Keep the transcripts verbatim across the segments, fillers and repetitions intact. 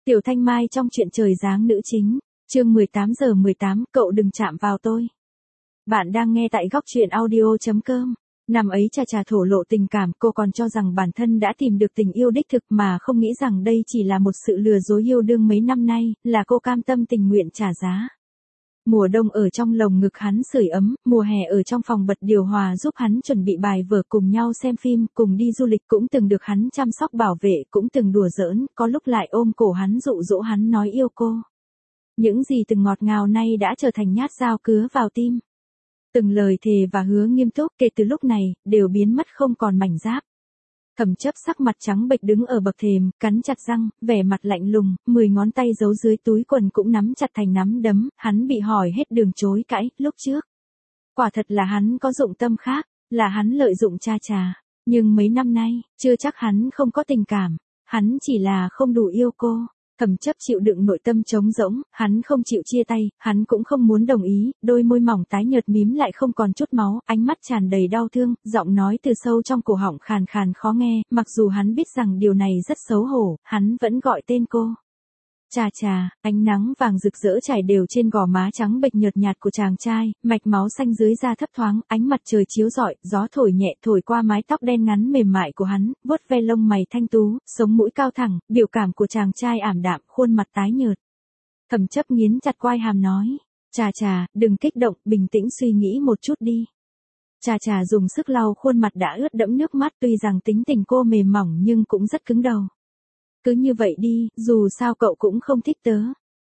Tiểu Thanh Mai trong Chuyện Trời Giáng nữ chính, chương mười tám giờ mười tám, cậu đừng chạm vào tôi. Bạn đang nghe tại góc truyện audio chấm com. Năm ấy Trà Trà thổ lộ tình cảm, cô còn cho rằng bản thân đã tìm được tình yêu đích thực mà không nghĩ rằng đây chỉ là một sự lừa dối yêu đương mấy năm nay, là cô cam tâm tình nguyện trả giá. Mùa đông ở trong lồng ngực hắn sưởi ấm, mùa hè ở trong phòng bật điều hòa giúp hắn chuẩn bị bài vở, cùng nhau xem phim, cùng đi du lịch, cũng từng được hắn chăm sóc bảo vệ, cũng từng đùa giỡn, có lúc lại ôm cổ hắn dụ dỗ hắn nói yêu cô. Những gì từng ngọt ngào nay đã trở thành nhát dao cứa vào tim. Từng lời thề và hứa nghiêm túc kể từ lúc này, đều biến mất không còn mảnh giáp. Thẩm Chấp sắc mặt trắng bệch đứng ở bậc thềm, cắn chặt răng, vẻ mặt lạnh lùng, mười ngón tay giấu dưới túi quần cũng nắm chặt thành nắm đấm, hắn bị hỏi hết đường chối cãi, lúc trước. Quả thật là hắn có dụng tâm khác, là hắn lợi dụng Trà Trà, nhưng mấy năm nay, chưa chắc hắn không có tình cảm, hắn chỉ là không đủ yêu cô. Thẩm Chấp chịu đựng nội tâm trống rỗng, hắn không chịu chia tay, hắn cũng không muốn đồng ý, đôi môi mỏng tái nhợt mím lại không còn chút máu, ánh mắt tràn đầy đau thương, giọng nói từ sâu trong cổ họng khàn khàn khó nghe, mặc dù hắn biết rằng điều này rất xấu hổ, hắn vẫn gọi tên cô. Trà Trà, ánh nắng vàng rực rỡ trải đều trên gò má trắng bệch nhợt nhạt của chàng trai, mạch máu xanh dưới da thấp thoáng, ánh mặt trời chiếu rọi, gió thổi nhẹ thổi qua mái tóc đen ngắn mềm mại của hắn, vuốt ve lông mày thanh tú, sống mũi cao thẳng, biểu cảm của chàng trai ảm đạm, khuôn mặt tái nhợt. Thẩm Chấp nghiến chặt quai hàm nói, Trà Trà, đừng kích động, bình tĩnh suy nghĩ một chút đi. Trà Trà dùng sức lau khuôn mặt đã ướt đẫm nước mắt, tuy rằng tính tình cô mềm mỏng nhưng cũng rất cứng đầu. Cứ như vậy đi, dù sao cậu cũng không thích tớ.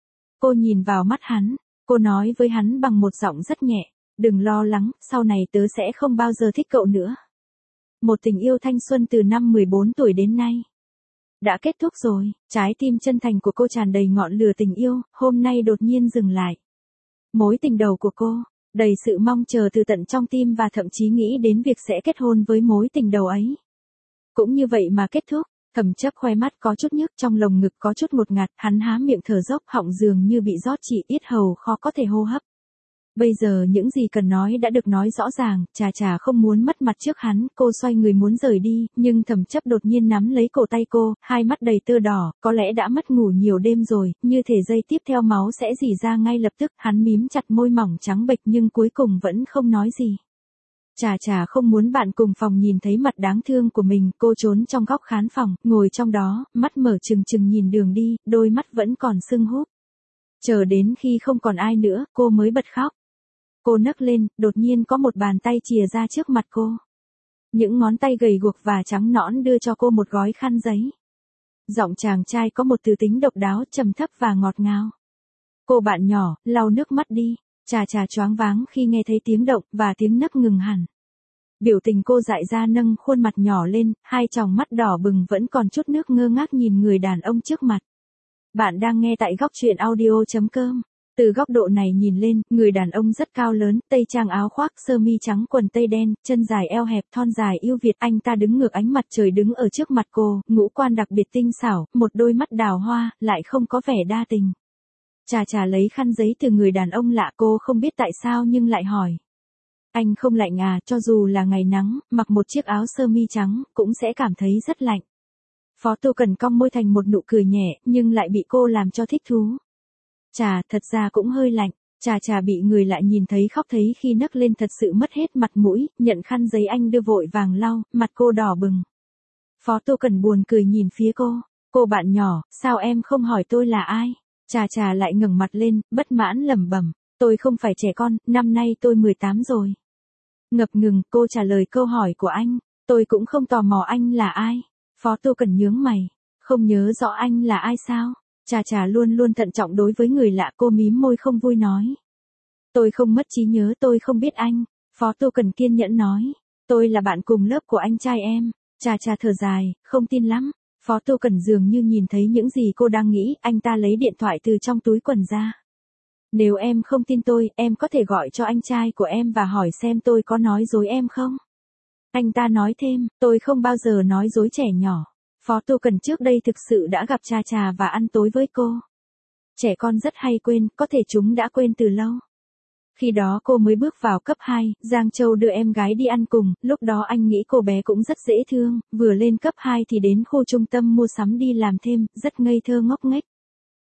Cô nhìn vào mắt hắn, cô nói với hắn bằng một giọng rất nhẹ, đừng lo lắng, sau này tớ sẽ không bao giờ thích cậu nữa. Một tình yêu thanh xuân từ năm mười bốn tuổi đến nay đã kết thúc rồi, trái tim chân thành của cô tràn đầy ngọn lửa tình yêu, hôm nay đột nhiên dừng lại. Mối tình đầu của cô, đầy sự mong chờ từ tận trong tim và thậm chí nghĩ đến việc sẽ kết hôn với mối tình đầu ấy. Cũng như vậy mà kết thúc. Thẩm Chấp khoe mắt có chút nhức, trong lồng ngực có chút ngột ngạt, hắn há miệng thở dốc, họng dường như bị rót chỉ, yết hầu khó có thể hô hấp. Bây giờ những gì cần nói đã được nói rõ ràng, Trà Trà không muốn mất mặt trước hắn, cô xoay người muốn rời đi, nhưng Thẩm Chấp đột nhiên nắm lấy cổ tay cô, hai mắt đầy tơ đỏ, có lẽ đã mất ngủ nhiều đêm rồi, như thể giây tiếp theo máu sẽ rỉ ra ngay lập tức, hắn mím chặt môi mỏng trắng bệch nhưng cuối cùng vẫn không nói gì. Trà Trà không muốn bạn cùng phòng nhìn thấy mặt đáng thương của mình, cô trốn trong góc khán phòng, ngồi trong đó, mắt mở trừng trừng nhìn đường đi, đôi mắt vẫn còn sưng húp. Chờ đến khi không còn ai nữa, cô mới bật khóc. Cô nấc lên, đột nhiên có một bàn tay chìa ra trước mặt cô. Những ngón tay gầy guộc và trắng nõn đưa cho cô một gói khăn giấy. Giọng chàng trai có một từ tính độc đáo, trầm thấp và ngọt ngào. Cô bạn nhỏ, lau nước mắt đi. Trà Trà choáng váng khi nghe thấy tiếng động, và tiếng nấc ngừng hẳn. Biểu tình cô dại ra nâng khuôn mặt nhỏ lên, hai tròng mắt đỏ bừng vẫn còn chút nước ngơ ngác nhìn người đàn ông trước mặt. Bạn đang nghe tại góc truyện audio chấm com. Từ góc độ này nhìn lên, người đàn ông rất cao lớn, tây trang áo khoác, sơ mi trắng quần tây đen, chân dài eo hẹp, thon dài yêu Việt. Anh ta đứng ngược ánh mặt trời đứng ở trước mặt cô, ngũ quan đặc biệt tinh xảo, một đôi mắt đào hoa, lại không có vẻ đa tình. Trà Trà lấy khăn giấy từ người đàn ông lạ, cô không biết tại sao nhưng lại hỏi. Anh không lạnh à? Cho dù là ngày nắng, mặc một chiếc áo sơ mi trắng, cũng sẽ cảm thấy rất lạnh. Phó Tô Cần cong môi thành một nụ cười nhẹ, nhưng lại bị cô làm cho thích thú. Trà, thật ra cũng hơi lạnh. Trà Trà bị người lạ nhìn thấy khóc, thấy khi nấc lên thật sự mất hết mặt mũi, nhận khăn giấy anh đưa vội vàng lau, mặt cô đỏ bừng. Phó Tô Cần buồn cười nhìn phía cô. Cô bạn nhỏ, sao em không hỏi tôi là ai? Trà Trà lại ngẩng mặt lên, bất mãn lẩm bẩm, tôi không phải trẻ con, năm nay tôi mười tám rồi. Ngập ngừng, cô trả lời câu hỏi của anh, tôi cũng không tò mò anh là ai. Phó Tô Cần nhướng mày, không nhớ rõ anh là ai sao? Trà Trà luôn luôn thận trọng đối với người lạ, cô mím môi không vui nói. Tôi không mất trí nhớ, tôi không biết anh. Phó Tô Cần kiên nhẫn nói, tôi là bạn cùng lớp của anh trai em. Trà Trà thở dài, không tin lắm. Phó Tô Cần dường như nhìn thấy những gì cô đang nghĩ, anh ta lấy điện thoại từ trong túi quần ra. Nếu em không tin tôi, em có thể gọi cho anh trai của em và hỏi xem tôi có nói dối em không? Anh ta nói thêm, tôi không bao giờ nói dối trẻ nhỏ. Phó Tô Cần trước đây thực sự đã gặp Trà Trà và ăn tối với cô. Trẻ con rất hay quên, có thể chúng đã quên từ lâu. Khi đó cô mới bước vào cấp hai, Giang Châu đưa em gái đi ăn cùng, lúc đó anh nghĩ cô bé cũng rất dễ thương, vừa lên cấp hai thì đến khu trung tâm mua sắm đi làm thêm, rất ngây thơ ngốc nghếch.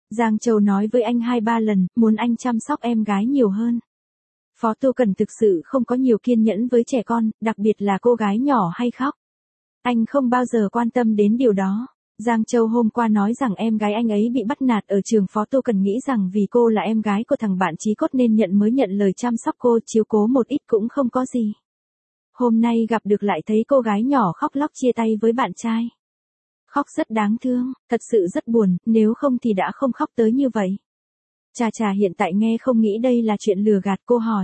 Giang Châu nói với anh hai ba lần, muốn anh chăm sóc em gái nhiều hơn. Phó Tu Cần thực sự không có nhiều kiên nhẫn với trẻ con, đặc biệt là cô gái nhỏ hay khóc. Anh không bao giờ quan tâm đến điều đó. Giang Châu hôm qua nói rằng em gái anh ấy bị bắt nạt ở trường, Phó Tu Cần nghĩ rằng vì cô là em gái của thằng bạn chí cốt nên nhận mới nhận lời chăm sóc cô, chiếu cố một ít cũng không có gì. Hôm nay gặp được lại thấy cô gái nhỏ khóc lóc chia tay với bạn trai. Khóc rất đáng thương, thật sự rất buồn, nếu không thì đã không khóc tới như vậy. Chà chà, hiện tại nghe không nghĩ đây là chuyện lừa gạt, cô hỏi.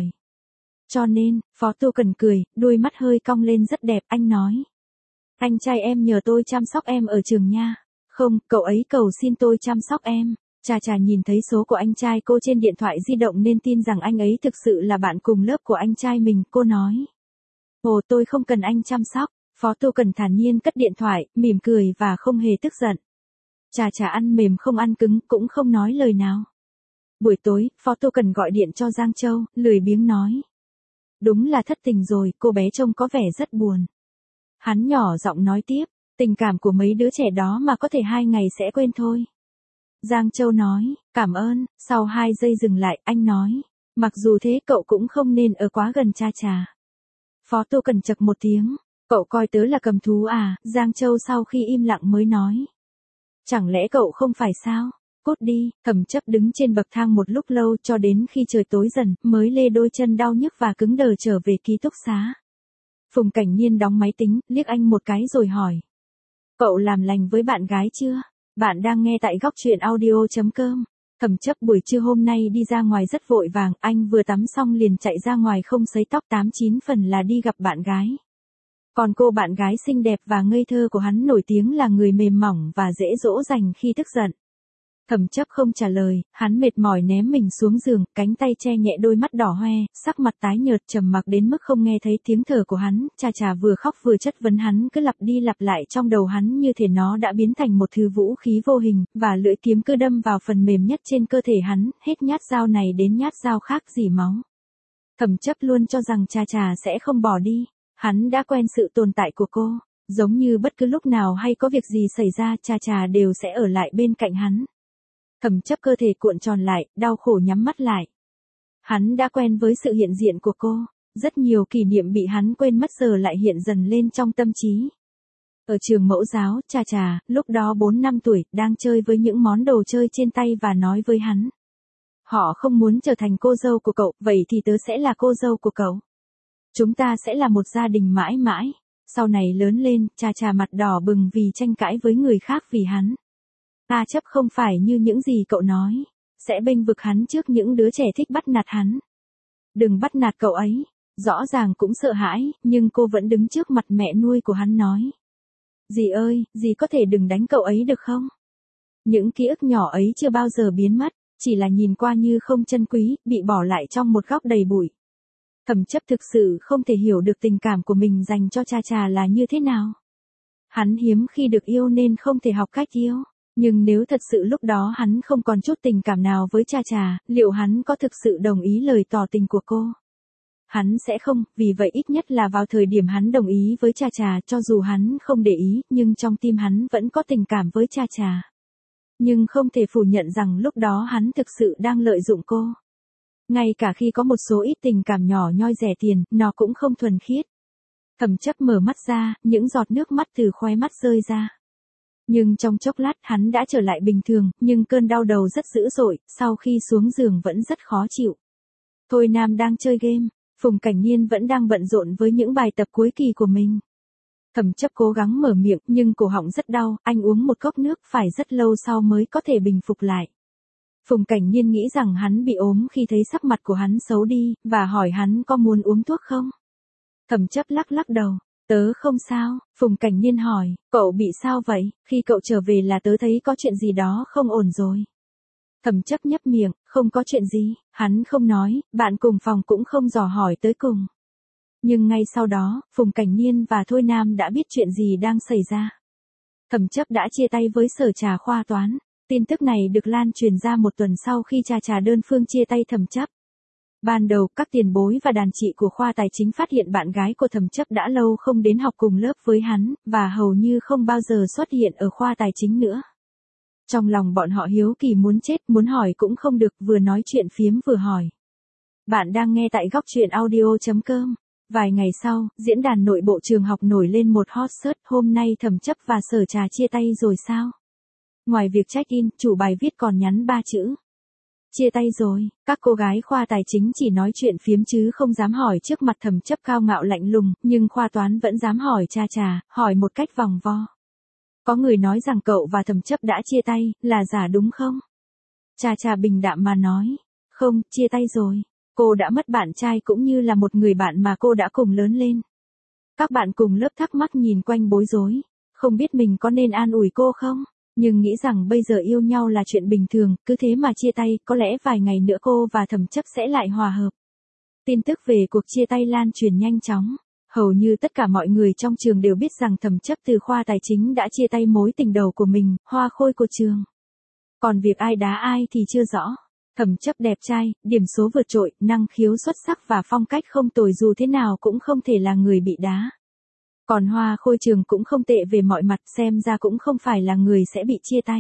Cho nên, Phó Tu Cần cười, đôi mắt hơi cong lên rất đẹp, anh nói. Anh trai em nhờ tôi chăm sóc em ở trường nha. Không, cậu ấy cầu xin tôi chăm sóc em. Chà chà, nhìn thấy số của anh trai cô trên điện thoại di động nên tin rằng anh ấy thực sự là bạn cùng lớp của anh trai mình, cô nói. Ồ, tôi không cần anh chăm sóc. Phó Tu Cần thản nhiên cất điện thoại, mỉm cười và không hề tức giận. Chà chà, ăn mềm không ăn cứng, cũng không nói lời nào. Buổi tối, Phó Tu Cần gọi điện cho Giang Châu, lười biếng nói. Đúng là thất tình rồi, cô bé trông có vẻ rất buồn. Hắn nhỏ giọng nói tiếp, tình cảm của mấy đứa trẻ đó mà có thể hai ngày sẽ quên thôi. Giang Châu nói, cảm ơn, sau hai giây dừng lại, anh nói, mặc dù thế cậu cũng không nên ở quá gần cha chà. Phó Tu Cần chậc một tiếng, cậu coi tớ là cầm thú à, Giang Châu sau khi im lặng mới nói. Chẳng lẽ cậu không phải sao? Cút đi. Thẩm Chấp đứng trên bậc thang một lúc lâu cho đến khi trời tối dần, mới lê đôi chân đau nhức và cứng đờ trở về ký túc xá. Phùng Cảnh Nhiên đóng máy tính, liếc anh một cái rồi hỏi. Cậu làm lành với bạn gái chưa? Bạn đang nghe tại góc truyện audio chấm com. Thẩm Chấp buổi trưa hôm nay đi ra ngoài rất vội vàng, anh vừa tắm xong liền chạy ra ngoài không sấy tóc, tám chín phần là đi gặp bạn gái. Còn cô bạn gái xinh đẹp và ngây thơ của hắn nổi tiếng là người mềm mỏng và dễ dỗ dành khi tức giận. Thẩm Chấp không trả lời, hắn mệt mỏi ném mình xuống giường, cánh tay che nhẹ đôi mắt đỏ hoe, sắc mặt tái nhợt trầm mặc đến mức không nghe thấy tiếng thở của hắn, chà chà vừa khóc vừa chất vấn hắn cứ lặp đi lặp lại trong đầu hắn như thể nó đã biến thành một thứ vũ khí vô hình, và lưỡi kiếm cứ đâm vào phần mềm nhất trên cơ thể hắn, hết nhát dao này đến nhát dao khác rỉ máu. Thẩm Chấp luôn cho rằng chà chà sẽ không bỏ đi, hắn đã quen sự tồn tại của cô, giống như bất cứ lúc nào hay có việc gì xảy ra chà chà đều sẽ ở lại bên cạnh hắn. Thẩm Chấp cơ thể cuộn tròn lại, đau khổ nhắm mắt lại. Hắn đã quen với sự hiện diện của cô, rất nhiều kỷ niệm bị hắn quên mất giờ lại hiện dần lên trong tâm trí. Ở trường mẫu giáo, chà chà, lúc đó bốn năm tuổi, đang chơi với những món đồ chơi trên tay và nói với hắn. Họ không muốn trở thành cô dâu của cậu, vậy thì tớ sẽ là cô dâu của cậu. Chúng ta sẽ là một gia đình mãi mãi. Sau này lớn lên, chà chà mặt đỏ bừng vì tranh cãi với người khác vì hắn. Ta Chấp không phải như những gì cậu nói, sẽ bênh vực hắn trước những đứa trẻ thích bắt nạt hắn. Đừng bắt nạt cậu ấy, rõ ràng cũng sợ hãi, nhưng cô vẫn đứng trước mặt mẹ nuôi của hắn nói. Dì ơi, dì có thể đừng đánh cậu ấy được không? Những ký ức nhỏ ấy chưa bao giờ biến mất, chỉ là nhìn qua như không trân quý, bị bỏ lại trong một góc đầy bụi. Thẩm Chấp thực sự không thể hiểu được tình cảm của mình dành cho cha chà là như thế nào. Hắn hiếm khi được yêu nên không thể học cách yêu. Nhưng nếu thật sự lúc đó hắn không còn chút tình cảm nào với cha chà, liệu hắn có thực sự đồng ý lời tỏ tình của cô? Hắn sẽ không, vì vậy ít nhất là vào thời điểm hắn đồng ý với cha chà, cho dù hắn không để ý, nhưng trong tim hắn vẫn có tình cảm với cha chà. Nhưng không thể phủ nhận rằng lúc đó hắn thực sự đang lợi dụng cô. Ngay cả khi có một số ít tình cảm nhỏ nhoi rẻ tiền, nó cũng không thuần khiết. Thẩm Chấp mở mắt ra, những giọt nước mắt từ khóe mắt rơi ra. Nhưng trong chốc lát hắn đã trở lại bình thường, nhưng cơn đau đầu rất dữ dội, sau khi xuống giường vẫn rất khó chịu. Thôi Nam đang chơi game, Phùng Cảnh Nhiên vẫn đang bận rộn với những bài tập cuối kỳ của mình. Thẩm Chấp cố gắng mở miệng, nhưng cổ họng rất đau, anh uống một cốc nước phải rất lâu sau mới có thể bình phục lại. Phùng Cảnh Nhiên nghĩ rằng hắn bị ốm khi thấy sắc mặt của hắn xấu đi, và hỏi hắn có muốn uống thuốc không. Thẩm Chấp lắc lắc đầu. Tớ không sao, Phùng Cảnh Nhiên hỏi, cậu bị sao vậy, khi cậu trở về là tớ thấy có chuyện gì đó không ổn rồi. Thẩm Chấp nhấp miệng, không có chuyện gì, hắn không nói, bạn cùng phòng cũng không dò hỏi tới cùng. Nhưng ngay sau đó, Phùng Cảnh Nhiên và Thôi Nam đã biết chuyện gì đang xảy ra. Thẩm Chấp đã chia tay với Sở Trà khoa toán, tin tức này được lan truyền ra một tuần sau khi Trà Trà đơn phương chia tay Thẩm Chấp. Ban đầu, các tiền bối và đàn chị của khoa tài chính phát hiện bạn gái của Thẩm Chấp đã lâu không đến học cùng lớp với hắn, và hầu như không bao giờ xuất hiện ở khoa tài chính nữa. Trong lòng bọn họ hiếu kỳ muốn chết, muốn hỏi cũng không được, vừa nói chuyện phiếm vừa hỏi. Bạn đang nghe tại góc truyện audio.com. Vài ngày sau, diễn đàn nội bộ trường học nổi lên một hot search, hôm nay Thẩm Chấp và Sở Trà chia tay rồi sao? Ngoài việc check-in, chủ bài viết còn nhắn ba chữ. Chia tay rồi, các cô gái khoa tài chính chỉ nói chuyện phiếm chứ không dám hỏi trước mặt Thẩm Chấp cao ngạo lạnh lùng, nhưng khoa toán vẫn dám hỏi Trà Trà, hỏi một cách vòng vo. Có người nói rằng cậu và Thẩm Chấp đã chia tay, là giả đúng không? Trà Trà bình đạm mà nói, không, chia tay rồi. Cô đã mất bạn trai cũng như là một người bạn mà cô đã cùng lớn lên. Các bạn cùng lớp thắc mắc nhìn quanh bối rối, không biết mình có nên an ủi cô không? Nhưng nghĩ rằng bây giờ yêu nhau là chuyện bình thường, cứ thế mà chia tay, có lẽ vài ngày nữa cô và Thẩm Chấp sẽ lại hòa hợp. Tin tức về cuộc chia tay lan truyền nhanh chóng. Hầu như tất cả mọi người trong trường đều biết rằng Thẩm Chấp từ khoa tài chính đã chia tay mối tình đầu của mình, hoa khôi của trường. Còn việc ai đá ai thì chưa rõ. Thẩm Chấp đẹp trai, điểm số vượt trội, năng khiếu xuất sắc và phong cách không tồi, dù thế nào cũng không thể là người bị đá. Còn hoa khôi trường cũng không tệ về mọi mặt, xem ra cũng không phải là người sẽ bị chia tay.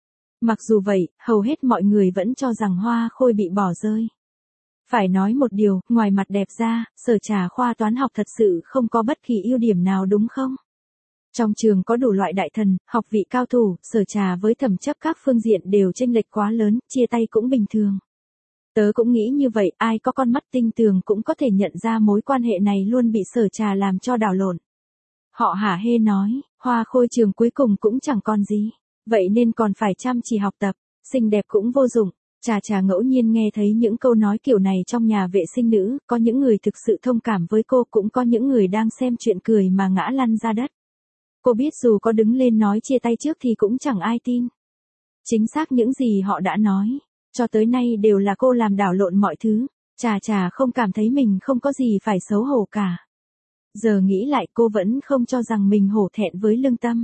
Mặc dù vậy, hầu hết mọi người vẫn cho rằng hoa khôi bị bỏ rơi. Phải nói một điều, ngoài mặt đẹp ra, Sở Trà khoa toán học thật sự không có bất kỳ ưu điểm nào đúng không? Trong trường có đủ loại đại thần, học vị cao thủ, Sở Trà với Thẩm Chấp các phương diện đều chênh lệch quá lớn, chia tay cũng bình thường. Tớ cũng nghĩ như vậy, ai có con mắt tinh tường cũng có thể nhận ra mối quan hệ này luôn bị Sở Trà làm cho đảo lộn. Họ hả hê nói, hoa khôi trường cuối cùng cũng chẳng còn gì, vậy nên còn phải chăm chỉ học tập, xinh đẹp cũng vô dụng. Trà Trà ngẫu nhiên nghe thấy những câu nói kiểu này trong nhà vệ sinh nữ, có những người thực sự thông cảm với cô, cũng có những người đang xem chuyện cười mà ngã lăn ra đất. Cô biết dù có đứng lên nói chia tay trước thì cũng chẳng ai tin. Chính xác những gì họ đã nói, cho tới nay đều là cô làm đảo lộn mọi thứ. Trà Trà không cảm thấy mình không có gì phải xấu hổ cả. Giờ nghĩ lại cô vẫn không cho rằng mình hổ thẹn với lương tâm.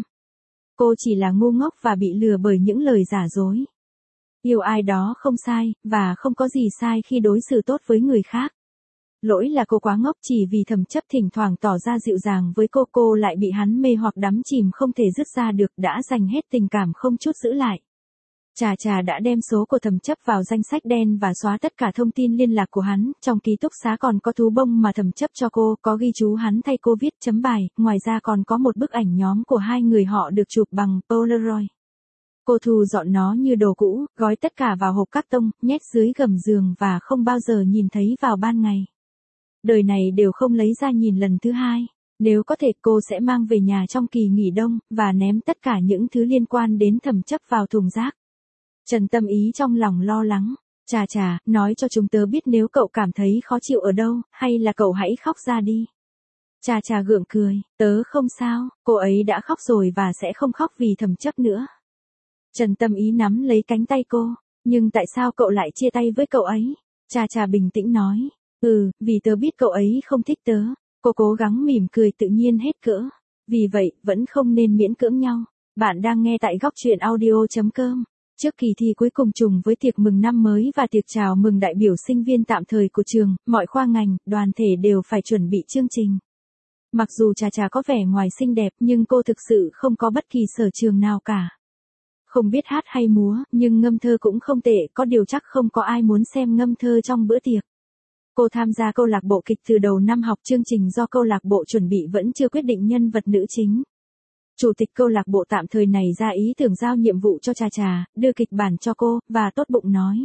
Cô chỉ là ngu ngốc và bị lừa bởi những lời giả dối. Yêu ai đó không sai, và không có gì sai khi đối xử tốt với người khác. Lỗi là cô quá ngốc, chỉ vì Thẩm Chấp thỉnh thoảng tỏ ra dịu dàng với cô, cô lại bị hắn mê hoặc đắm chìm không thể dứt ra được, đã dành hết tình cảm không chút giữ lại. Trà Trà đã đem số của Thẩm Chấp vào danh sách đen và xóa tất cả thông tin liên lạc của hắn, trong ký túc xá còn có thú bông mà Thẩm Chấp cho cô, có ghi chú hắn thay cô viết chấm bài, ngoài ra còn có một bức ảnh nhóm của hai người họ được chụp bằng Polaroid. Cô thu dọn nó như đồ cũ, gói tất cả vào hộp cát tông, nhét dưới gầm giường và không bao giờ nhìn thấy vào ban ngày. Đời này đều không lấy ra nhìn lần thứ hai. Nếu có thể cô sẽ mang về nhà trong kỳ nghỉ đông, và ném tất cả những thứ liên quan đến Thẩm Chấp vào thùng rác. Trần Tâm Ý trong lòng lo lắng. Trà Trà, nói cho chúng tớ biết nếu cậu cảm thấy khó chịu ở đâu, hay là cậu hãy khóc ra đi. Trà Trà gượng cười, tớ không sao, cô ấy đã khóc rồi và sẽ không khóc vì Thẩm Chấp nữa. Trần Tâm Ý nắm lấy cánh tay cô, nhưng tại sao cậu lại chia tay với cậu ấy? Trà Trà bình tĩnh nói, ừ, vì tớ biết cậu ấy không thích tớ. Cô cố gắng mỉm cười tự nhiên hết cỡ. Vì vậy, vẫn không nên miễn cưỡng nhau. Bạn đang nghe tại góc truyện audio.com. Trước kỳ thi cuối cùng trùng với tiệc mừng năm mới và tiệc chào mừng đại biểu sinh viên tạm thời của trường, mọi khoa ngành, đoàn thể đều phải chuẩn bị chương trình. Mặc dù Trà Trà có vẻ ngoài xinh đẹp nhưng cô thực sự không có bất kỳ sở trường nào cả. Không biết hát hay múa, nhưng ngâm thơ cũng không tệ, có điều chắc không có ai muốn xem ngâm thơ trong bữa tiệc. Cô tham gia câu lạc bộ kịch từ đầu năm học, chương trình do câu lạc bộ chuẩn bị vẫn chưa quyết định nhân vật nữ chính. Chủ tịch câu lạc bộ tạm thời này ra ý tưởng giao nhiệm vụ cho Trà Trà, đưa kịch bản cho cô, và tốt bụng nói.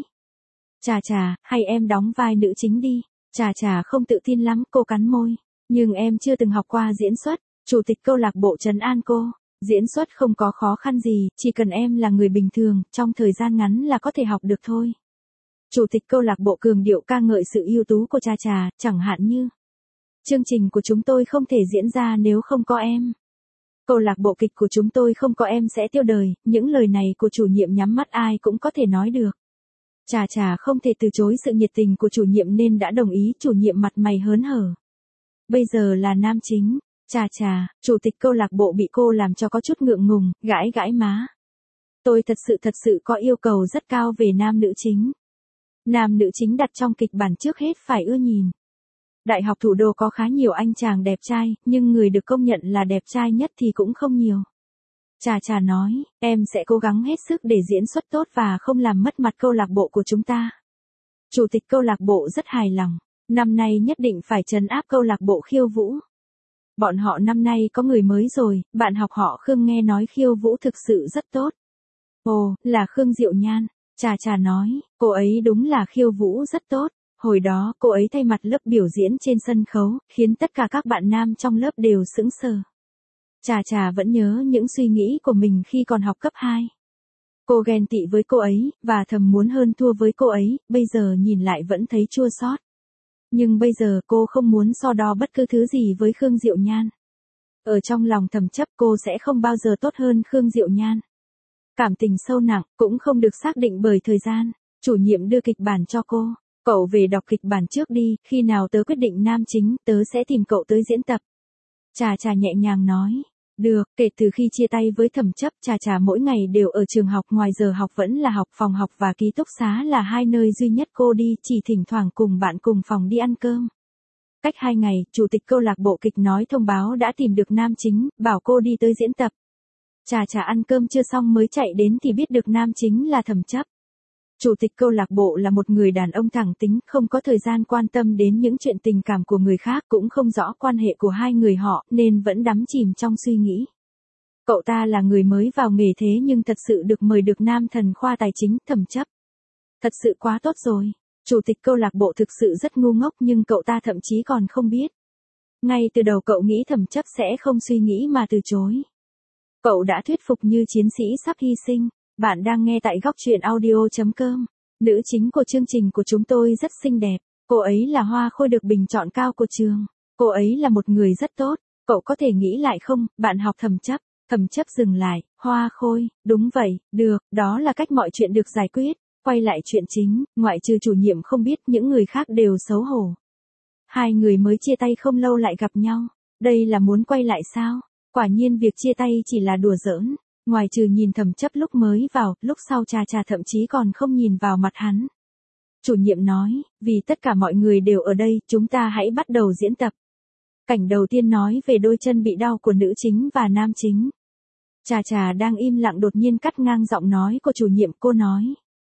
Trà Trà, hay em đóng vai nữ chính đi. Trà Trà không tự tin lắm, cô cắn môi. Nhưng em chưa từng học qua diễn xuất. Chủ tịch câu lạc bộ trấn an cô. Diễn xuất không có khó khăn gì, chỉ cần em là người bình thường, trong thời gian ngắn là có thể học được thôi. Chủ tịch câu lạc bộ cường điệu ca ngợi sự ưu tú của Trà Trà, chẳng hạn như: chương trình của chúng tôi không thể diễn ra nếu không có em. Câu lạc bộ kịch của chúng tôi không có em sẽ tiêu đời. Những lời này của chủ nhiệm nhắm mắt ai cũng có thể nói được. Trà Trà không thể từ chối sự nhiệt tình của chủ nhiệm nên đã đồng ý. Chủ nhiệm mặt mày hớn hở. Bây giờ là nam chính. Trà Trà, chủ tịch câu lạc bộ bị cô làm cho có chút ngượng ngùng, gãi gãi má. Tôi thật sự thật sự có yêu cầu rất cao về nam nữ chính. Nam nữ chính đặt trong kịch bản trước hết phải ưa nhìn. Đại học thủ đô có khá nhiều anh chàng đẹp trai, nhưng người được công nhận là đẹp trai nhất thì cũng không nhiều. Trà Trà nói, em sẽ cố gắng hết sức để diễn xuất tốt và không làm mất mặt câu lạc bộ của chúng ta. Chủ tịch câu lạc bộ rất hài lòng, năm nay nhất định phải trấn áp câu lạc bộ khiêu vũ. Bọn họ năm nay có người mới rồi, bạn học họ Khương nghe nói khiêu vũ thực sự rất tốt. Ồ, là Khương Diệu Nhan, Trà Trà nói, cô ấy đúng là khiêu vũ rất tốt. Hồi đó cô ấy thay mặt lớp biểu diễn trên sân khấu, khiến tất cả các bạn nam trong lớp đều sững sờ. Trà Trà vẫn nhớ những suy nghĩ của mình khi còn học cấp hai. Cô ghen tị với cô ấy, và thầm muốn hơn thua với cô ấy, bây giờ nhìn lại vẫn thấy chua xót. Nhưng bây giờ cô không muốn so đo bất cứ thứ gì với Khương Diệu Nhan. Ở trong lòng thầm chấp cô sẽ không bao giờ tốt hơn Khương Diệu Nhan. Cảm tình sâu nặng, cũng không được xác định bởi thời gian. Chủ nhiệm đưa kịch bản cho cô. Cậu về đọc kịch bản trước đi, khi nào tớ quyết định nam chính, tớ sẽ tìm cậu tới diễn tập. Trà Trà nhẹ nhàng nói. Được, kể từ khi chia tay với thẩm chấp, Trà Trà mỗi ngày đều ở trường học, ngoài giờ học vẫn là học, phòng học và ký túc xá là hai nơi duy nhất cô đi, chỉ thỉnh thoảng cùng bạn cùng phòng đi ăn cơm. Cách hai ngày, chủ tịch câu lạc bộ kịch nói thông báo đã tìm được nam chính, bảo cô đi tới diễn tập. Trà Trà ăn cơm chưa xong mới chạy đến thì biết được nam chính là thẩm chấp. Chủ tịch câu lạc bộ là một người đàn ông thẳng tính, không có thời gian quan tâm đến những chuyện tình cảm của người khác, cũng không rõ quan hệ của hai người họ, nên vẫn đắm chìm trong suy nghĩ. Cậu ta là người mới vào nghề thế nhưng thật sự được mời được nam thần khoa tài chính, thẩm chấp. Thật sự quá tốt rồi. Chủ tịch câu lạc bộ thực sự rất ngu ngốc nhưng cậu ta thậm chí còn không biết. Ngay từ đầu cậu nghĩ thẩm chấp sẽ không suy nghĩ mà từ chối. Cậu đã thuyết phục như chiến sĩ sắp hy sinh. Bạn đang nghe tại góc truyện audio chấm com. Nữ chính của chương trình của chúng tôi rất xinh đẹp. Cô ấy là hoa khôi được bình chọn cao của trường. Cô ấy là một người rất tốt. Cậu có thể nghĩ lại không, bạn học thẩm chấp. Thẩm chấp dừng lại, hoa khôi, đúng vậy, được, đó là cách mọi chuyện được giải quyết. Quay lại chuyện chính, ngoại trừ chủ nhiệm không biết, những người khác đều xấu hổ. Hai người mới chia tay không lâu lại gặp nhau. Đây là muốn quay lại sao? Quả nhiên việc chia tay chỉ là đùa giỡn. Ngoài trừ nhìn thẩm chấp lúc mới vào, lúc sau Trà Trà thậm chí còn không nhìn vào mặt hắn. Chủ nhiệm nói, vì tất cả mọi người đều ở đây, chúng ta hãy bắt đầu diễn tập. Cảnh đầu tiên nói về đôi chân bị đau của nữ chính và nam chính. Trà Trà đang im lặng đột nhiên cắt ngang giọng nói của chủ nhiệm, cô nói.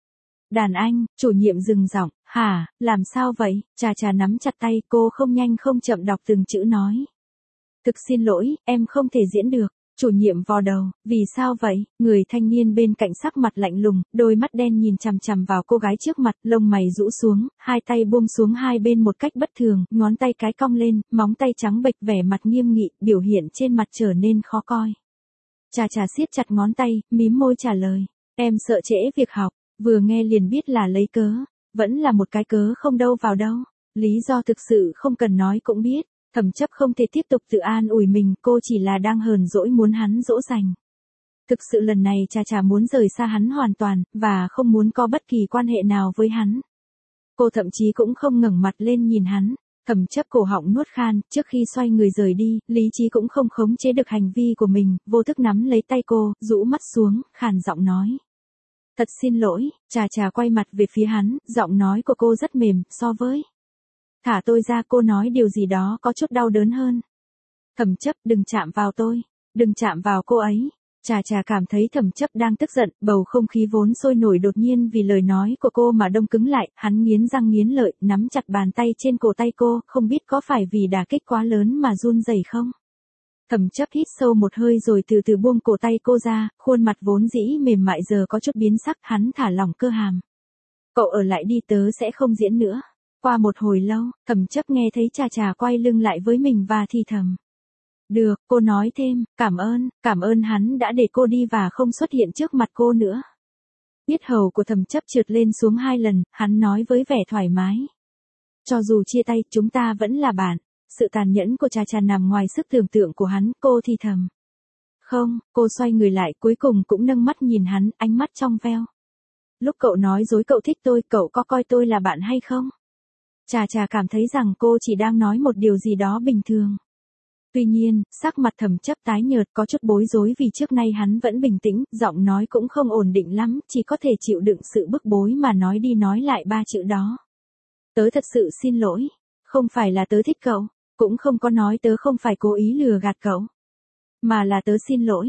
Đàn anh, chủ nhiệm dừng giọng, hả, làm sao vậy? Trà Trà nắm chặt tay, cô không nhanh không chậm đọc từng chữ nói. Thực xin lỗi, em không thể diễn được. Chủ nhiệm vò đầu, vì sao vậy? Người thanh niên bên cạnh sắc mặt lạnh lùng, đôi mắt đen nhìn chằm chằm vào cô gái trước mặt, lông mày rũ xuống, hai tay buông xuống hai bên một cách bất thường, ngón tay cái cong lên, móng tay trắng bệch, vẻ mặt nghiêm nghị, biểu hiện trên mặt trở nên khó coi. Trà Trà siết chặt ngón tay, mím môi trả lời, em sợ trễ việc học, vừa nghe liền biết là lấy cớ, vẫn là một cái cớ không đâu vào đâu, lý do thực sự không cần nói cũng biết. Thẩm chấp không thể tiếp tục tự an ủi mình, cô chỉ là đang hờn dỗi muốn hắn dỗ dành. Thực sự lần này Trà Trà muốn rời xa hắn hoàn toàn, và không muốn có bất kỳ quan hệ nào với hắn. Cô thậm chí cũng không ngẩng mặt lên nhìn hắn. Thẩm chấp cổ họng nuốt khan, trước khi xoay người rời đi, lý trí cũng không khống chế được hành vi của mình, vô thức nắm lấy tay cô, rũ mắt xuống, khàn giọng nói. Thật xin lỗi, Trà Trà quay mặt về phía hắn, giọng nói của cô rất mềm, so với. Thả tôi ra, cô nói điều gì đó có chút đau đớn hơn. Thẩm chấp, đừng chạm vào tôi, đừng chạm vào cô ấy. Trà Trà cảm thấy thẩm chấp đang tức giận, bầu không khí vốn sôi nổi đột nhiên vì lời nói của cô mà đông cứng lại, hắn nghiến răng nghiến lợi, nắm chặt bàn tay trên cổ tay cô, không biết có phải vì đả kích quá lớn mà run rẩy không. Thẩm chấp hít sâu một hơi rồi từ từ buông cổ tay cô ra, khuôn mặt vốn dĩ mềm mại giờ có chút biến sắc, hắn thả lỏng cơ hàm. Cậu ở lại đi, tớ sẽ không diễn nữa. Qua một hồi lâu, thẩm chấp nghe thấy Trà Trà quay lưng lại với mình và thì thầm. Được, cô nói thêm, cảm ơn, cảm ơn hắn đã để cô đi và không xuất hiện trước mặt cô nữa. Yết hầu của thẩm chấp trượt lên xuống hai lần, hắn nói với vẻ thoải mái. Cho dù chia tay, chúng ta vẫn là bạn. Sự tàn nhẫn của Trà Trà nằm ngoài sức tưởng tượng của hắn, cô thì thầm. Không, cô xoay người lại, cuối cùng cũng nâng mắt nhìn hắn, ánh mắt trong veo. Lúc cậu nói dối cậu thích tôi, cậu có coi tôi là bạn hay không? Trà Trà cảm thấy rằng cô chỉ đang nói một điều gì đó bình thường. Tuy nhiên, sắc mặt thẩm chấp tái nhợt, có chút bối rối vì trước nay hắn vẫn bình tĩnh, giọng nói cũng không ổn định lắm, chỉ có thể chịu đựng sự bức bối mà nói đi nói lại ba chữ đó. Tớ thật sự xin lỗi, không phải là tớ thích cậu, cũng không có nói tớ không phải cố ý lừa gạt cậu, mà là tớ xin lỗi.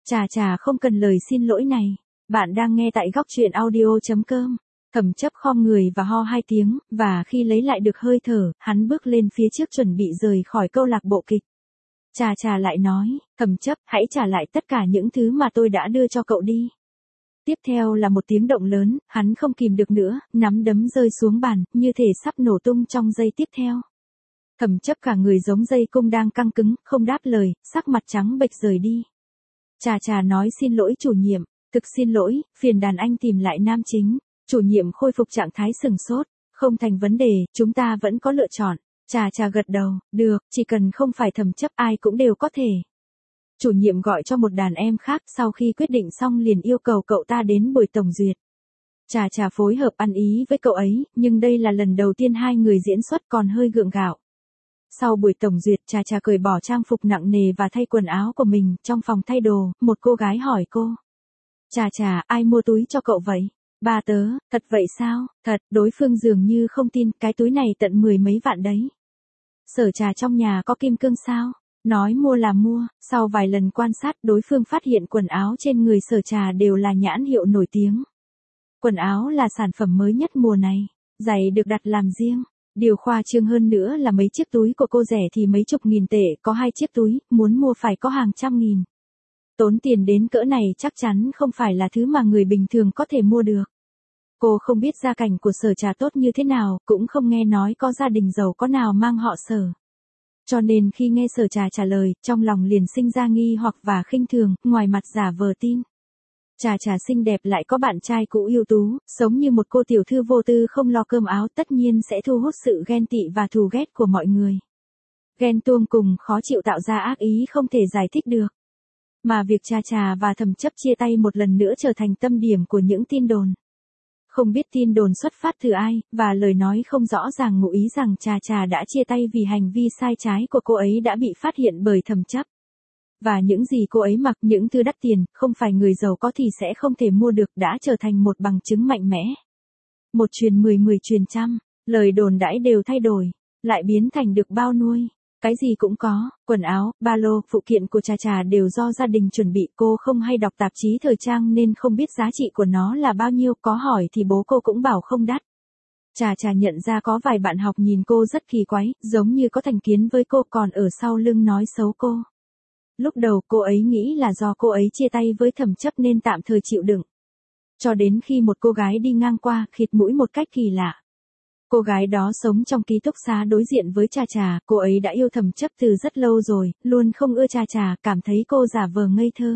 Chà chà không cần lời xin lỗi này. Bạn đang nghe tại góc truyện audio.com. Thẩm Chấp khom người và ho hai tiếng, và khi lấy lại được hơi thở, hắn bước lên phía trước chuẩn bị rời khỏi câu lạc bộ kịch. Chà chà lại nói, Thẩm Chấp, hãy trả lại tất cả những thứ mà tôi đã đưa cho cậu đi. Tiếp theo là một tiếng động lớn, hắn không kìm được nữa, nắm đấm rơi xuống bàn, như thể sắp nổ tung trong giây tiếp theo. Thẩm Chấp cả người giống dây cung đang căng cứng, không đáp lời, sắc mặt trắng bệch rời đi. Chà chà nói xin lỗi chủ nhiệm, thực xin lỗi, phiền đàn anh tìm lại nam chính. Chủ nhiệm khôi phục trạng thái sừng sốt, không thành vấn đề, chúng ta vẫn có lựa chọn. Chà chà gật đầu, được, chỉ cần không phải Thẩm Chấp ai cũng đều có thể. Chủ nhiệm gọi cho một đàn em khác, sau khi quyết định xong liền yêu cầu cậu ta đến buổi tổng duyệt. Chà chà phối hợp ăn ý với cậu ấy, nhưng đây là lần đầu tiên hai người diễn xuất còn hơi gượng gạo. Sau buổi tổng duyệt, Chà chà cởi bỏ trang phục nặng nề và thay quần áo của mình, trong phòng thay đồ, một cô gái hỏi cô. Chà chà, ai mua túi cho cậu vậy? Ba tớ, thật vậy sao? Thật, đối phương dường như không tin, cái túi này tận mười mấy vạn đấy. Sở Trà trong nhà có kim cương sao? Nói mua là mua, sau vài lần quan sát đối phương phát hiện quần áo trên người Sở Trà đều là nhãn hiệu nổi tiếng. Quần áo là sản phẩm mới nhất mùa này, giày được đặt làm riêng. Điều khoa trương hơn nữa là mấy chiếc túi của cô rẻ thì mấy chục nghìn tệ, có hai chiếc túi, muốn mua phải có hàng trăm nghìn. Tốn tiền đến cỡ này chắc chắn không phải là thứ mà người bình thường có thể mua được. Cô không biết gia cảnh của Sở Trà tốt như thế nào, cũng không nghe nói có gia đình giàu có nào mang họ Sở. Cho nên khi nghe Sở Trà trả lời, trong lòng liền sinh ra nghi hoặc và khinh thường, ngoài mặt giả vờ tin. Trà Trà xinh đẹp lại có bạn trai cũ ưu tú, sống như một cô tiểu thư vô tư không lo cơm áo, tất nhiên sẽ thu hút sự ghen tị và thù ghét của mọi người. Ghen tuông cùng khó chịu tạo ra ác ý không thể giải thích được. Mà việc Trà Trà và Thẩm Chấp chia tay một lần nữa trở thành tâm điểm của những tin đồn. Không biết tin đồn xuất phát từ ai, và lời nói không rõ ràng ngụ ý rằng Trà Trà đã chia tay vì hành vi sai trái của cô ấy đã bị phát hiện bởi Thẩm Chấp. Và những gì cô ấy mặc, những thứ đắt tiền, không phải người giàu có thì sẽ không thể mua được, đã trở thành một bằng chứng mạnh mẽ. Một truyền mười, mười truyền trăm, lời đồn đãi đều thay đổi, lại biến thành được bao nuôi. Cái gì cũng có, quần áo, ba lô, phụ kiện của Trà Trà đều do gia đình chuẩn bị, cô không hay đọc tạp chí thời trang nên không biết giá trị của nó là bao nhiêu, có hỏi thì bố cô cũng bảo không đắt. Trà Trà nhận ra có vài bạn học nhìn cô rất kỳ quái, giống như có thành kiến với cô, còn ở sau lưng nói xấu cô. Lúc đầu cô ấy nghĩ là do cô ấy chia tay với Thẩm Chấp nên tạm thời chịu đựng. Cho đến khi một cô gái đi ngang qua, khịt mũi một cách kỳ lạ. Cô gái đó sống trong ký túc xá đối diện với Trà Trà, cô ấy đã yêu Thẩm Chấp từ rất lâu rồi, luôn không ưa Trà Trà, cảm thấy cô giả vờ ngây thơ.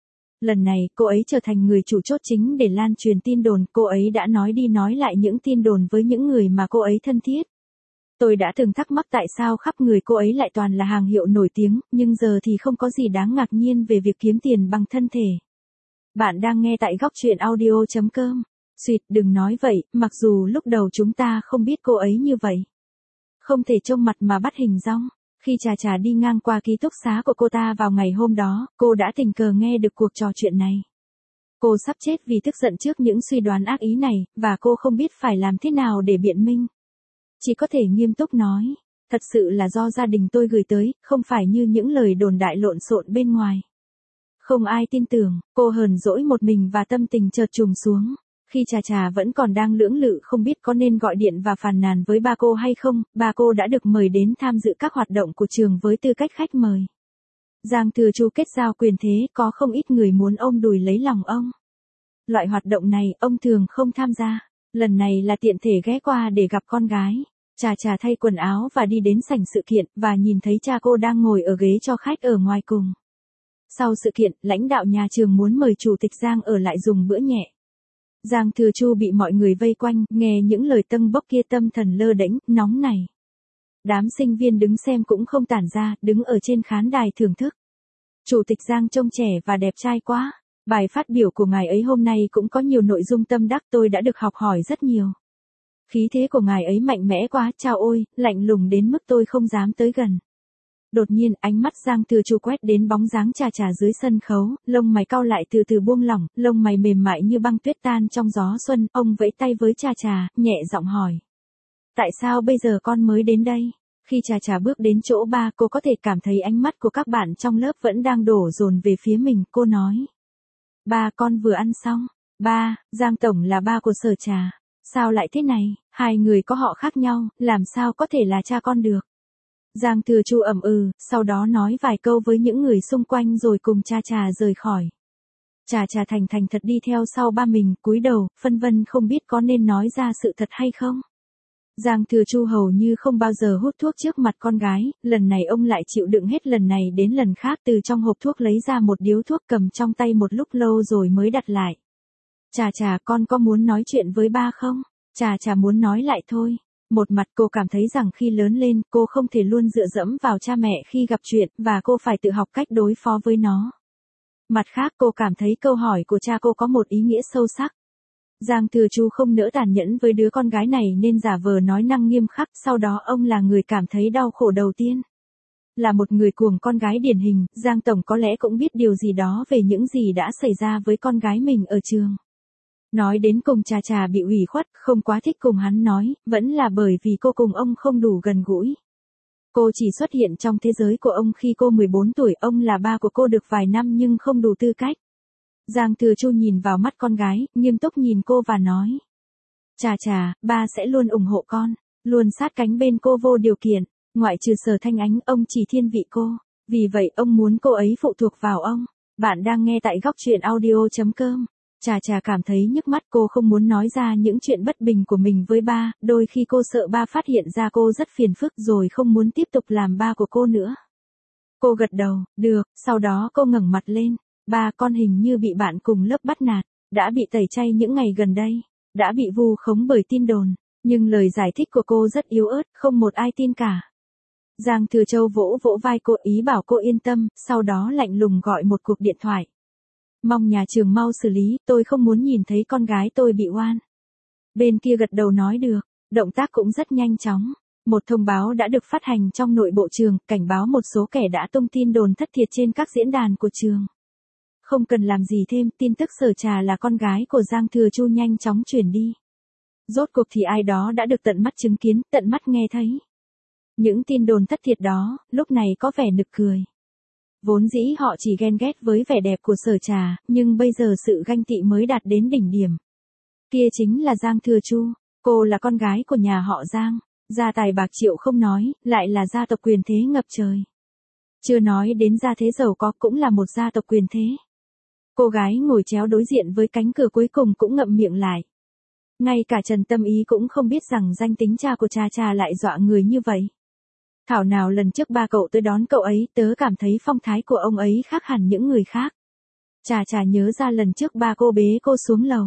Lần này, cô ấy trở thành người chủ chốt chính để lan truyền tin đồn, cô ấy đã nói đi nói lại những tin đồn với những người mà cô ấy thân thiết. Tôi đã từng thắc mắc tại sao khắp người cô ấy lại toàn là hàng hiệu nổi tiếng, nhưng giờ thì không có gì đáng ngạc nhiên về việc kiếm tiền bằng thân thể. Bạn đang nghe tại góc truyện audio.com. Xuyệt, đừng nói vậy, mặc dù lúc đầu chúng ta không biết cô ấy như vậy. Không thể trông mặt mà bắt hình dong. Khi Trà Trà đi ngang qua ký túc xá của cô ta vào ngày hôm đó, cô đã tình cờ nghe được cuộc trò chuyện này. Cô sắp chết vì tức giận trước những suy đoán ác ý này, và cô không biết phải làm thế nào để biện minh. Chỉ có thể nghiêm túc nói, thật sự là do gia đình tôi gửi tới, không phải như những lời đồn đại lộn xộn bên ngoài. Không ai tin tưởng, cô hờn dỗi một mình và tâm tình chợt trùng xuống. Khi Trà Trà vẫn còn đang lưỡng lự không biết có nên gọi điện và phàn nàn với ba cô hay không, ba cô đã được mời đến tham dự các hoạt động của trường với tư cách khách mời. Giang Thừa Chu kết giao quyền thế, có không ít người muốn ôm đùi lấy lòng ông. Loại hoạt động này, ông thường không tham gia. Lần này là tiện thể ghé qua để gặp con gái. Trà Trà thay quần áo và đi đến sảnh sự kiện, và nhìn thấy cha cô đang ngồi ở ghế cho khách ở ngoài cùng. Sau sự kiện, lãnh đạo nhà trường muốn mời chủ tịch Giang ở lại dùng bữa nhẹ. Giang Thừa Chu bị mọi người vây quanh, nghe những lời tâng bốc kia tâm thần lơ đễnh, nóng này. Đám sinh viên đứng xem cũng không tản ra, đứng ở trên khán đài thưởng thức. Chủ tịch Giang trông trẻ và đẹp trai quá. Bài phát biểu của ngài ấy hôm nay cũng có nhiều nội dung tâm đắc, tôi đã được học hỏi rất nhiều. Khí thế của ngài ấy mạnh mẽ quá, chao ôi, lạnh lùng đến mức tôi không dám tới gần. Đột nhiên, ánh mắt Giang Thừa Chu quét đến bóng dáng Trà Trà dưới sân khấu, lông mày cau lại từ từ buông lỏng, lông mày mềm mại như băng tuyết tan trong gió xuân, ông vẫy tay với Trà Trà, nhẹ giọng hỏi. Tại sao bây giờ con mới đến đây? Khi Trà Trà bước đến chỗ ba, cô có thể cảm thấy ánh mắt của các bạn trong lớp vẫn đang đổ dồn về phía mình, cô nói. Ba, con vừa ăn xong. Ba, Giang Tổng là ba của Sở Trà. Sao lại thế này, hai người có họ khác nhau, làm sao có thể là cha con được. Giang Thừa Chu ậm ừ, sau đó nói vài câu với những người xung quanh rồi cùng Trà Trà rời khỏi. Trà Trà thành thành thật đi theo sau ba mình, cúi đầu, phân vân không biết có nên nói ra sự thật hay không. Giang Thừa Chu hầu như không bao giờ hút thuốc trước mặt con gái, lần này ông lại chịu đựng hết lần này đến lần khác, từ trong hộp thuốc lấy ra một điếu thuốc cầm trong tay một lúc lâu rồi mới đặt lại. Trà Trà, con có muốn nói chuyện với ba không? Trà Trà muốn nói lại thôi. Một mặt cô cảm thấy rằng khi lớn lên, cô không thể luôn dựa dẫm vào cha mẹ khi gặp chuyện, và cô phải tự học cách đối phó với nó. Mặt khác cô cảm thấy câu hỏi của cha cô có một ý nghĩa sâu sắc. Giang Thừa Chu không nỡ tàn nhẫn với đứa con gái này nên giả vờ nói năng nghiêm khắc, sau đó ông là người cảm thấy đau khổ đầu tiên. Là một người cuồng con gái điển hình, Giang Tổng có lẽ cũng biết điều gì đó về những gì đã xảy ra với con gái mình ở trường. Nói đến cùng Trà Trà bị ủy khuất, không quá thích cùng hắn nói, vẫn là bởi vì cô cùng ông không đủ gần gũi. Cô chỉ xuất hiện trong thế giới của ông khi cô mười bốn tuổi, ông là ba của cô được vài năm nhưng không đủ tư cách. Giang Thừa Chu nhìn vào mắt con gái, nghiêm túc nhìn cô và nói. Trà Trà, ba sẽ luôn ủng hộ con, luôn sát cánh bên cô vô điều kiện, ngoại trừ Sở Thanh Ánh, ông chỉ thiên vị cô, vì vậy ông muốn cô ấy phụ thuộc vào ông. Bạn đang nghe tại góc truyện audio chấm com. Trà Trà cảm thấy nhức mắt, cô không muốn nói ra những chuyện bất bình của mình với ba, đôi khi cô sợ ba phát hiện ra cô rất phiền phức rồi không muốn tiếp tục làm ba của cô nữa. Cô gật đầu, được, sau đó cô ngẩng mặt lên. Ba, con hình như bị bạn cùng lớp bắt nạt, đã bị tẩy chay những ngày gần đây, đã bị vu khống bởi tin đồn, nhưng lời giải thích của cô rất yếu ớt, không một ai tin cả. Giang Thừa Châu vỗ vỗ vai cô, ý bảo cô yên tâm, sau đó lạnh lùng gọi một cuộc điện thoại. Mong nhà trường mau xử lý, tôi không muốn nhìn thấy con gái tôi bị oan. Bên kia gật đầu nói được, động tác cũng rất nhanh chóng. Một thông báo đã được phát hành trong nội bộ trường, cảnh báo một số kẻ đã tung tin đồn thất thiệt trên các diễn đàn của trường. Không cần làm gì thêm, tin tức Sở Trà là con gái của Giang Thừa Chu nhanh chóng truyền đi. Rốt cuộc thì ai đó đã được tận mắt chứng kiến, tận mắt nghe thấy. Những tin đồn thất thiệt đó, lúc này có vẻ nực cười. Vốn dĩ họ chỉ ghen ghét với vẻ đẹp của Sở Trà, nhưng bây giờ sự ganh tị mới đạt đến đỉnh điểm. Kia chính là Giang Thừa Chu, cô là con gái của nhà họ Giang, gia tài bạc triệu không nói, lại là gia tộc quyền thế ngập trời. Chưa nói đến gia thế giàu có, cũng là một gia tộc quyền thế. Cô gái ngồi chéo đối diện với cánh cửa cuối cùng cũng ngậm miệng lại. Ngay cả Trần Tâm Ý cũng không biết rằng danh tính cha của Trà Trà lại dọa người như vậy. Thảo nào lần trước ba cậu tới đón cậu ấy, tớ cảm thấy phong thái của ông ấy khác hẳn những người khác. Trà Trà nhớ ra lần trước ba cô bế cô xuống lầu.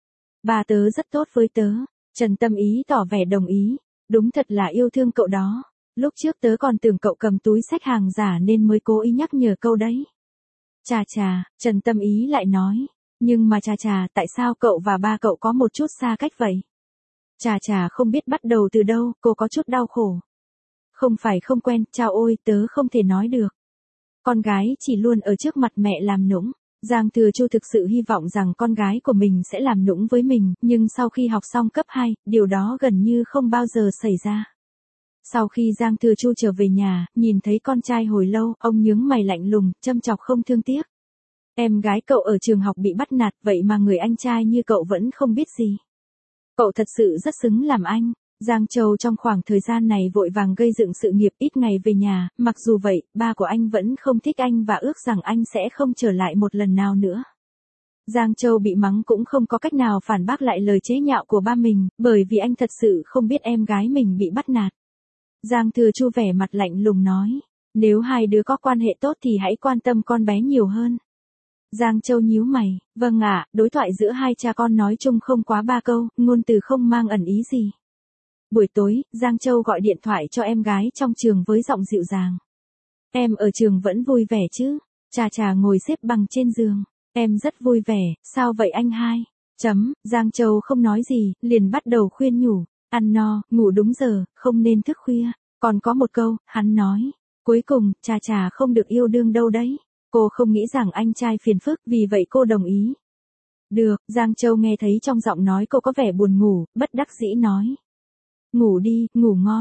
Ba tớ rất tốt với tớ. Trần Tâm Ý tỏ vẻ đồng ý. Đúng thật là yêu thương cậu đó. Lúc trước tớ còn tưởng cậu cầm túi xách hàng giả nên mới cố ý nhắc nhở câu đấy. Trà Trà, Trần Tâm Ý lại nói. Nhưng mà Trà Trà, tại sao cậu và ba cậu có một chút xa cách vậy? Trà Trà không biết bắt đầu từ đâu, cô có chút đau khổ. Không phải không quen, chao ôi, tớ không thể nói được. Con gái chỉ luôn ở trước mặt mẹ làm nũng. Giang Thừa Chu thực sự hy vọng rằng con gái của mình sẽ làm nũng với mình, nhưng sau khi học xong cấp hai, điều đó gần như không bao giờ xảy ra. Sau khi Giang Thừa Chu trở về nhà, nhìn thấy con trai hồi lâu, ông nhướng mày lạnh lùng, châm chọc không thương tiếc. Em gái cậu ở trường học bị bắt nạt, vậy mà người anh trai như cậu vẫn không biết gì. Cậu thật sự rất xứng làm anh. Giang Châu trong khoảng thời gian này vội vàng gây dựng sự nghiệp, ít ngày về nhà, mặc dù vậy, ba của anh vẫn không thích anh và ước rằng anh sẽ không trở lại một lần nào nữa. Giang Châu bị mắng cũng không có cách nào phản bác lại lời chế nhạo của ba mình, bởi vì anh thật sự không biết em gái mình bị bắt nạt. Giang Thừa Chu vẻ mặt lạnh lùng nói, nếu hai đứa có quan hệ tốt thì hãy quan tâm con bé nhiều hơn. Giang Châu nhíu mày, vâng ạ, đối thoại giữa hai cha con nói chung không quá ba câu, ngôn từ không mang ẩn ý gì. Buổi tối, Giang Châu gọi điện thoại cho em gái trong trường với giọng dịu dàng. Em ở trường vẫn vui vẻ chứ? Trà Trà ngồi xếp bằng trên giường. Em rất vui vẻ, sao vậy anh hai? Chấm, Giang Châu không nói gì, liền bắt đầu khuyên nhủ. Ăn no, ngủ đúng giờ, không nên thức khuya. Còn có một câu, hắn nói. Cuối cùng, Trà Trà không được yêu đương đâu đấy. Cô không nghĩ rằng anh trai phiền phức, vì vậy cô đồng ý. Được, Giang Châu nghe thấy trong giọng nói cô có vẻ buồn ngủ, bất đắc dĩ nói. Ngủ đi, ngủ ngon.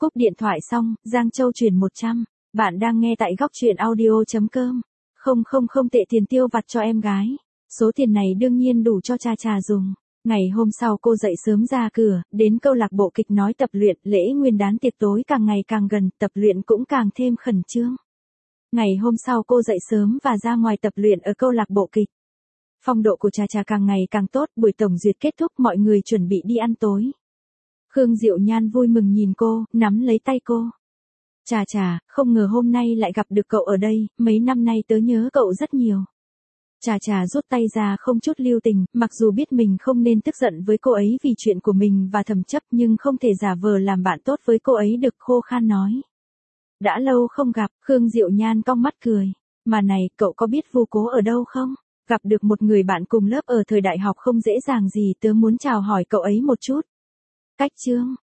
Cúp điện thoại xong, Giang Châu chuyển một trăm. Bạn đang nghe tại góc chuyện audio.com. Không không không tệ tiền tiêu vặt cho em gái. Số tiền này đương nhiên đủ cho cha cha dùng. Ngày hôm sau cô dậy sớm ra cửa, đến câu lạc bộ kịch nói tập luyện, lễ nguyên đán tiệc tối càng ngày càng gần, tập luyện cũng càng thêm khẩn trương. Ngày hôm sau cô dậy sớm và ra ngoài tập luyện ở câu lạc bộ kịch. Phong độ của Trà Trà càng ngày càng tốt, buổi tổng duyệt kết thúc mọi người chuẩn bị đi ăn tối. Khương Diệu Nhan vui mừng nhìn cô, nắm lấy tay cô. Trà Trà, không ngờ hôm nay lại gặp được cậu ở đây, mấy năm nay tớ nhớ cậu rất nhiều. Trà Trà rút tay ra không chút lưu tình, mặc dù biết mình không nên tức giận với cô ấy vì chuyện của mình và Thẩm Chấp nhưng không thể giả vờ làm bạn tốt với cô ấy được, khô khan nói. Đã lâu không gặp, Khương Diệu Nhan cong mắt cười. Mà này, cậu có biết Vu Cố ở đâu không? Gặp được một người bạn cùng lớp ở thời đại học không dễ dàng gì, tớ muốn chào hỏi cậu ấy một chút. Cách chương